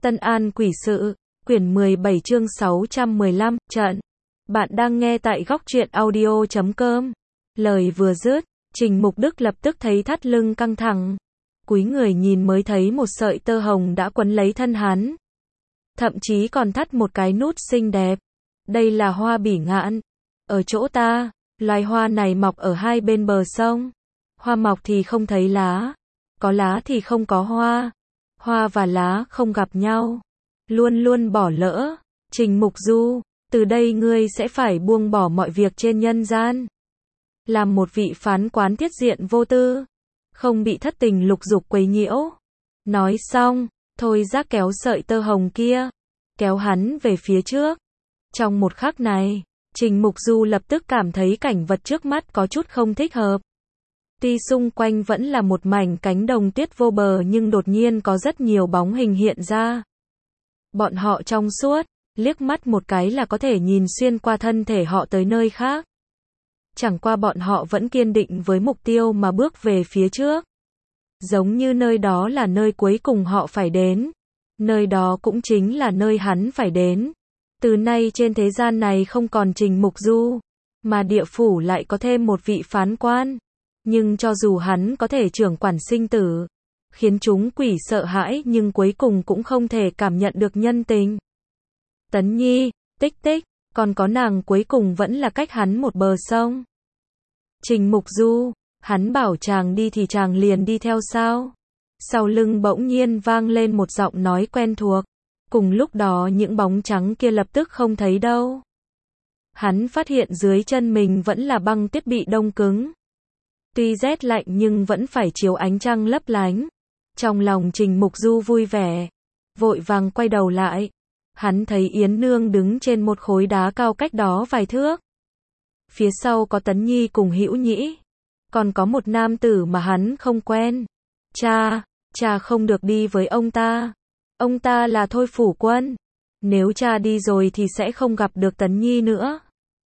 Tân An Quỷ Sự, quyển 17 chương 615, trận. Bạn đang nghe tại góc truyện audio.com. Lời vừa dứt, Trình Mục Đức lập tức thấy thắt lưng căng thẳng. Cúi người nhìn mới thấy một sợi tơ hồng đã quấn lấy thân hắn. Thậm chí còn thắt một cái nút xinh đẹp. Đây là hoa bỉ ngạn. Ở chỗ ta, loài hoa này mọc ở hai bên bờ sông. Hoa mọc thì không thấy lá. Có lá thì không có hoa. Hoa và lá không gặp nhau. Luôn luôn bỏ lỡ. Trình Mục Du, từ đây ngươi sẽ phải buông bỏ mọi việc trên nhân gian. Làm một vị phán quán tiết diện vô tư. Không bị thất tình lục dục quấy nhiễu. Nói xong, Thôi Giác kéo sợi tơ hồng kia. Kéo hắn về phía trước. Trong một khắc này, Trình Mục Du lập tức cảm thấy cảnh vật trước mắt có chút không thích hợp. Tuy xung quanh vẫn là một mảnh cánh đồng tuyết vô bờ nhưng đột nhiên có rất nhiều bóng hình hiện ra. Bọn họ trong suốt, liếc mắt một cái là có thể nhìn xuyên qua thân thể họ tới nơi khác. Chẳng qua bọn họ vẫn kiên định với mục tiêu mà bước về phía trước. Giống như nơi đó là nơi cuối cùng họ phải đến. Nơi đó cũng chính là nơi hắn phải đến. Từ nay trên thế gian này không còn Trình Mục Du, mà địa phủ lại có thêm một vị phán quan. Nhưng cho dù hắn có thể trưởng quản sinh tử, khiến chúng quỷ sợ hãi nhưng cuối cùng cũng không thể cảm nhận được nhân tình. Tấn Nhi, tích tích, còn có nàng cuối cùng vẫn là cách hắn một bờ sông. Trình Mục Du, hắn bảo chàng đi thì chàng liền đi theo sao? Sau lưng bỗng nhiên vang lên một giọng nói quen thuộc. Cùng lúc đó những bóng trắng kia lập tức không thấy đâu. Hắn phát hiện dưới chân mình vẫn là băng tuyết bị đông cứng. Tuy rét lạnh nhưng vẫn phải chiếu ánh trăng lấp lánh. Trong lòng Trình Mục Du vui vẻ. Vội vàng quay đầu lại. Hắn thấy Yến Nương đứng trên một khối đá cao cách đó vài thước. Phía sau có Tấn Nhi cùng Hữu Nhĩ. Còn có một nam tử mà hắn không quen. Cha không được đi với ông ta. Ông ta là Thôi Phủ Quân. Nếu cha đi rồi thì sẽ không gặp được Tấn Nhi nữa.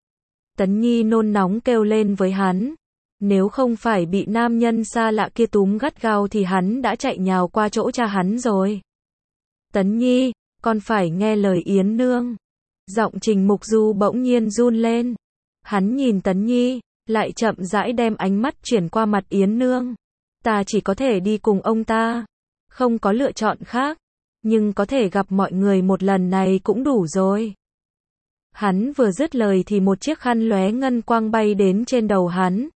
Tấn Nhi nôn nóng kêu lên với hắn. Nếu không phải bị nam nhân xa lạ kia túm gắt gao thì hắn đã chạy nhào qua chỗ cha hắn rồi. Tấn Nhi, con phải nghe lời Yến Nương. Giọng Trình Mục Du bỗng nhiên run lên. Hắn nhìn Tấn Nhi, lại chậm rãi đem ánh mắt chuyển qua mặt Yến Nương. Ta chỉ có thể đi cùng ông ta. Không có lựa chọn khác. Nhưng có thể gặp mọi người một lần này cũng đủ rồi. Hắn vừa dứt lời thì một chiếc khăn lóe ngân quang bay đến trên đầu hắn.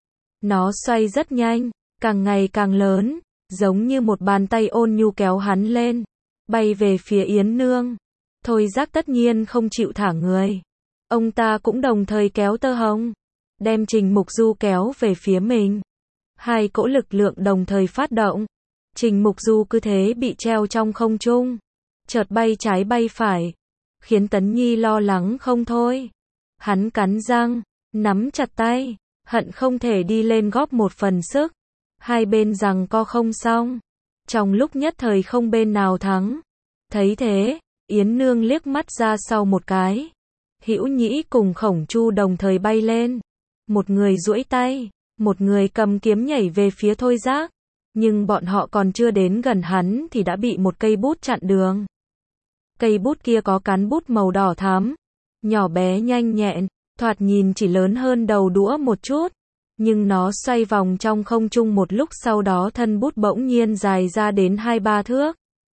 Nó xoay rất nhanh, càng ngày càng lớn, giống như một bàn tay ôn nhu kéo hắn lên, bay về phía Yến Nương. Thôi Giác tất nhiên không chịu thả người. Ông ta cũng đồng thời kéo tơ hồng, đem Trình Mục Du kéo về phía mình. Hai cỗ lực lượng đồng thời phát động. Trình Mục Du cứ thế bị treo trong không trung, chợt bay trái bay phải, khiến Tấn Nhi lo lắng không thôi. Hắn cắn răng, nắm chặt tay, hận không thể đi lên góp một phần sức. Hai bên giằng co không xong, trong lúc nhất thời không bên nào thắng. Thấy thế, Yến Nương liếc mắt ra sau một cái. Hữu Nhĩ cùng Khổng Chu đồng thời bay lên. Một người duỗi tay, một người cầm kiếm nhảy về phía Thôi Giác. Nhưng bọn họ còn chưa đến gần hắn thì đã bị một cây bút chặn đường. Cây bút kia có cán bút màu đỏ thắm, nhỏ bé nhanh nhẹn, thoạt nhìn chỉ lớn hơn đầu đũa một chút. Nhưng nó xoay vòng trong không trung một lúc sau đó thân bút bỗng nhiên dài ra đến 2-3 thước.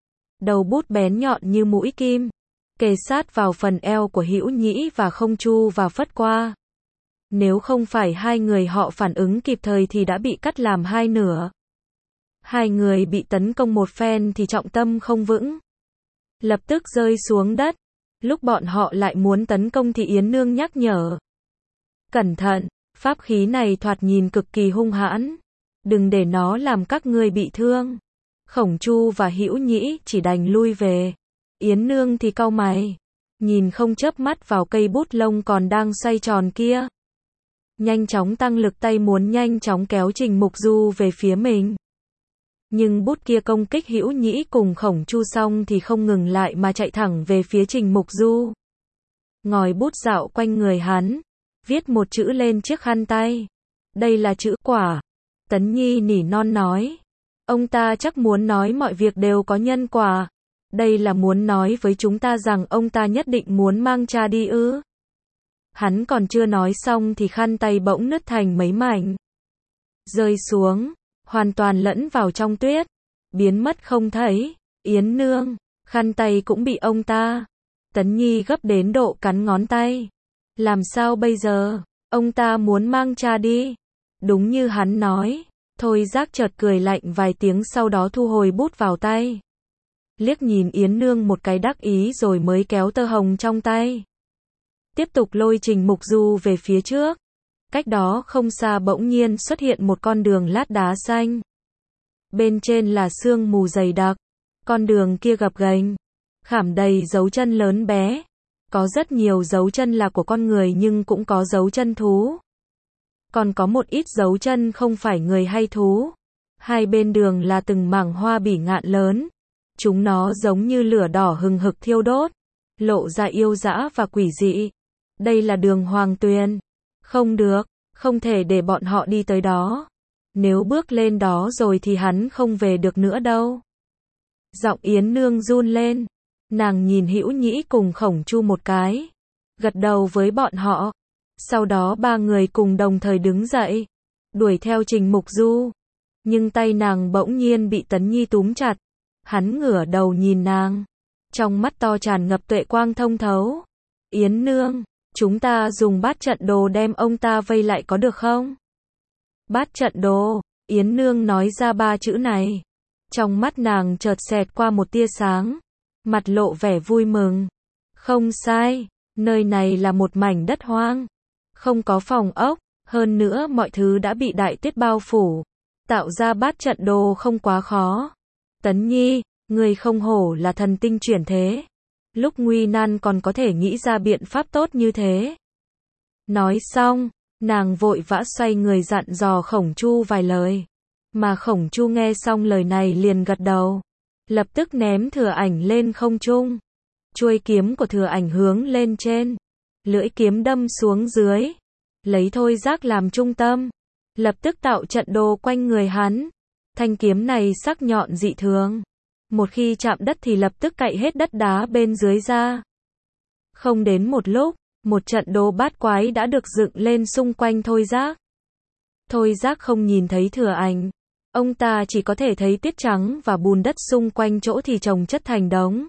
Đầu bút bén nhọn như mũi kim, kề sát vào phần eo của Hữu Nhĩ và Khổng Chu và phất qua. Nếu không phải hai người họ phản ứng kịp thời thì đã bị cắt làm hai nửa. Hai người bị tấn công một phen thì trọng tâm không vững, lập tức rơi xuống đất. Lúc bọn họ lại muốn tấn công thì Yến Nương nhắc nhở. Cẩn thận, pháp khí này thoạt nhìn cực kỳ hung hãn. Đừng để nó làm các ngươi bị thương. Khổng Chu và Hữu Nhĩ chỉ đành lui về. Yến Nương thì cau mày, nhìn không chớp mắt vào cây bút lông còn đang xoay tròn kia. Nhanh chóng tăng lực tay muốn nhanh chóng kéo Trình Mục Du về phía mình. Nhưng bút kia công kích Hữu Nhĩ cùng Khổng Chu xong thì không ngừng lại mà chạy thẳng về phía Trình Mục Du. Ngòi bút dạo quanh người hắn, viết một chữ lên chiếc khăn tay. Đây là chữ quả. Tấn Nhi nỉ non nói. Ông ta chắc muốn nói mọi việc đều có nhân quả. Đây là muốn nói với chúng ta rằng ông ta nhất định muốn mang cha đi ư? Hắn còn chưa nói xong thì khăn tay bỗng nứt thành mấy mảnh. Rơi xuống, hoàn toàn lẫn vào trong tuyết, biến mất không thấy. Yến Nương, khăn tay cũng bị ông ta. Tấn Nhi gấp đến độ cắn ngón tay. Làm sao bây giờ? Ông ta muốn mang cha đi. Đúng như hắn nói. Thôi Giác chợt cười lạnh vài tiếng sau đó thu hồi bút vào tay. Liếc nhìn Yến Nương một cái đắc ý rồi mới kéo tơ hồng trong tay. Tiếp tục lôi Trình Mục Du về phía trước. Cách đó không xa bỗng nhiên xuất hiện một con đường lát đá xanh. Bên trên là sương mù dày đặc. Con đường kia gập ghềnh, khảm đầy dấu chân lớn bé. Có rất nhiều dấu chân là của con người nhưng cũng có dấu chân thú. Còn có một ít dấu chân không phải người hay thú. Hai bên đường là từng mảng hoa bỉ ngạn lớn. Chúng nó giống như lửa đỏ hừng hực thiêu đốt, lộ ra yêu dã và quỷ dị. Đây là đường Hoàng Tuyền. Không được, không thể để bọn họ đi tới đó. Nếu bước lên đó rồi thì hắn không về được nữa đâu. Giọng Yến Nương run lên. Nàng nhìn Hữu Nhĩ cùng Khổng Chu một cái, gật đầu với bọn họ. Sau đó ba người cùng đồng thời đứng dậy, đuổi theo Trình Mục Du. Nhưng tay nàng bỗng nhiên bị Tấn Nhi túm chặt. Hắn ngửa đầu nhìn nàng, trong mắt to tràn ngập tuệ quang thông thấu. Yến Nương, chúng ta dùng bát trận đồ đem ông ta vây lại có được không? Bát trận đồ, Yến Nương nói ra ba chữ này. Trong mắt nàng chợt xẹt qua một tia sáng, mặt lộ vẻ vui mừng. Không sai, nơi này là một mảnh đất hoang, không có phòng ốc, hơn nữa mọi thứ đã bị đại tuyết bao phủ. Tạo ra bát trận đồ không quá khó. Tấn Nhi, người không hổ là thần tinh chuyển thế. Lúc nguy nan còn có thể nghĩ ra biện pháp tốt như thế. Nói xong, nàng vội vã xoay người dặn dò Khổng Chu vài lời. Mà Khổng Chu nghe xong lời này liền gật đầu. Lập tức ném Thừa Ảnh lên không trung. Chuôi kiếm của Thừa Ảnh hướng lên trên. Lưỡi kiếm đâm xuống dưới. Lấy Thôi Giác làm trung tâm. Lập tức tạo trận đồ quanh người hắn. Thanh kiếm này sắc nhọn dị thường. Một khi chạm đất thì lập tức cạy hết đất đá bên dưới ra. Không đến một lúc, một trận đồ bát quái đã được dựng lên xung quanh Thôi Giác. Thôi Giác không nhìn thấy Thừa Ảnh. Ông ta chỉ có thể thấy tuyết trắng và bùn đất xung quanh, chỗ thì chồng chất thành đống,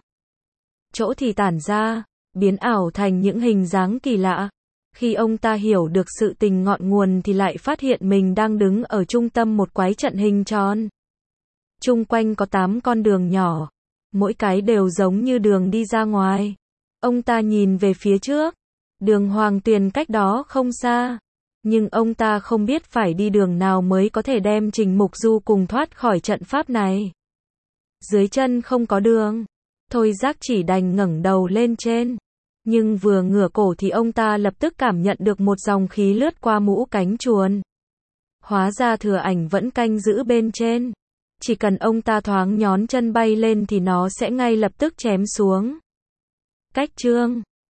chỗ thì tản ra, biến ảo thành những hình dáng kỳ lạ. Khi ông ta hiểu được sự tình ngọn nguồn thì lại phát hiện mình đang đứng ở trung tâm một quái trận hình tròn. Chung quanh có 8 con đường nhỏ, mỗi cái đều giống như đường đi ra ngoài. Ông ta nhìn về phía trước, đường Hoàng Tuyền cách đó không xa. Nhưng ông ta không biết phải đi đường nào mới có thể đem Trình Mục Du cùng thoát khỏi trận pháp này. Dưới chân không có đường. Thôi Giác chỉ đành ngẩng đầu lên trên. Nhưng vừa ngửa cổ thì ông ta lập tức cảm nhận được một dòng khí lướt qua mũ cánh chuồn. Hóa ra Thừa Ảnh vẫn canh giữ bên trên. Chỉ cần ông ta thoáng nhón chân bay lên thì nó sẽ ngay lập tức chém xuống. Cách chương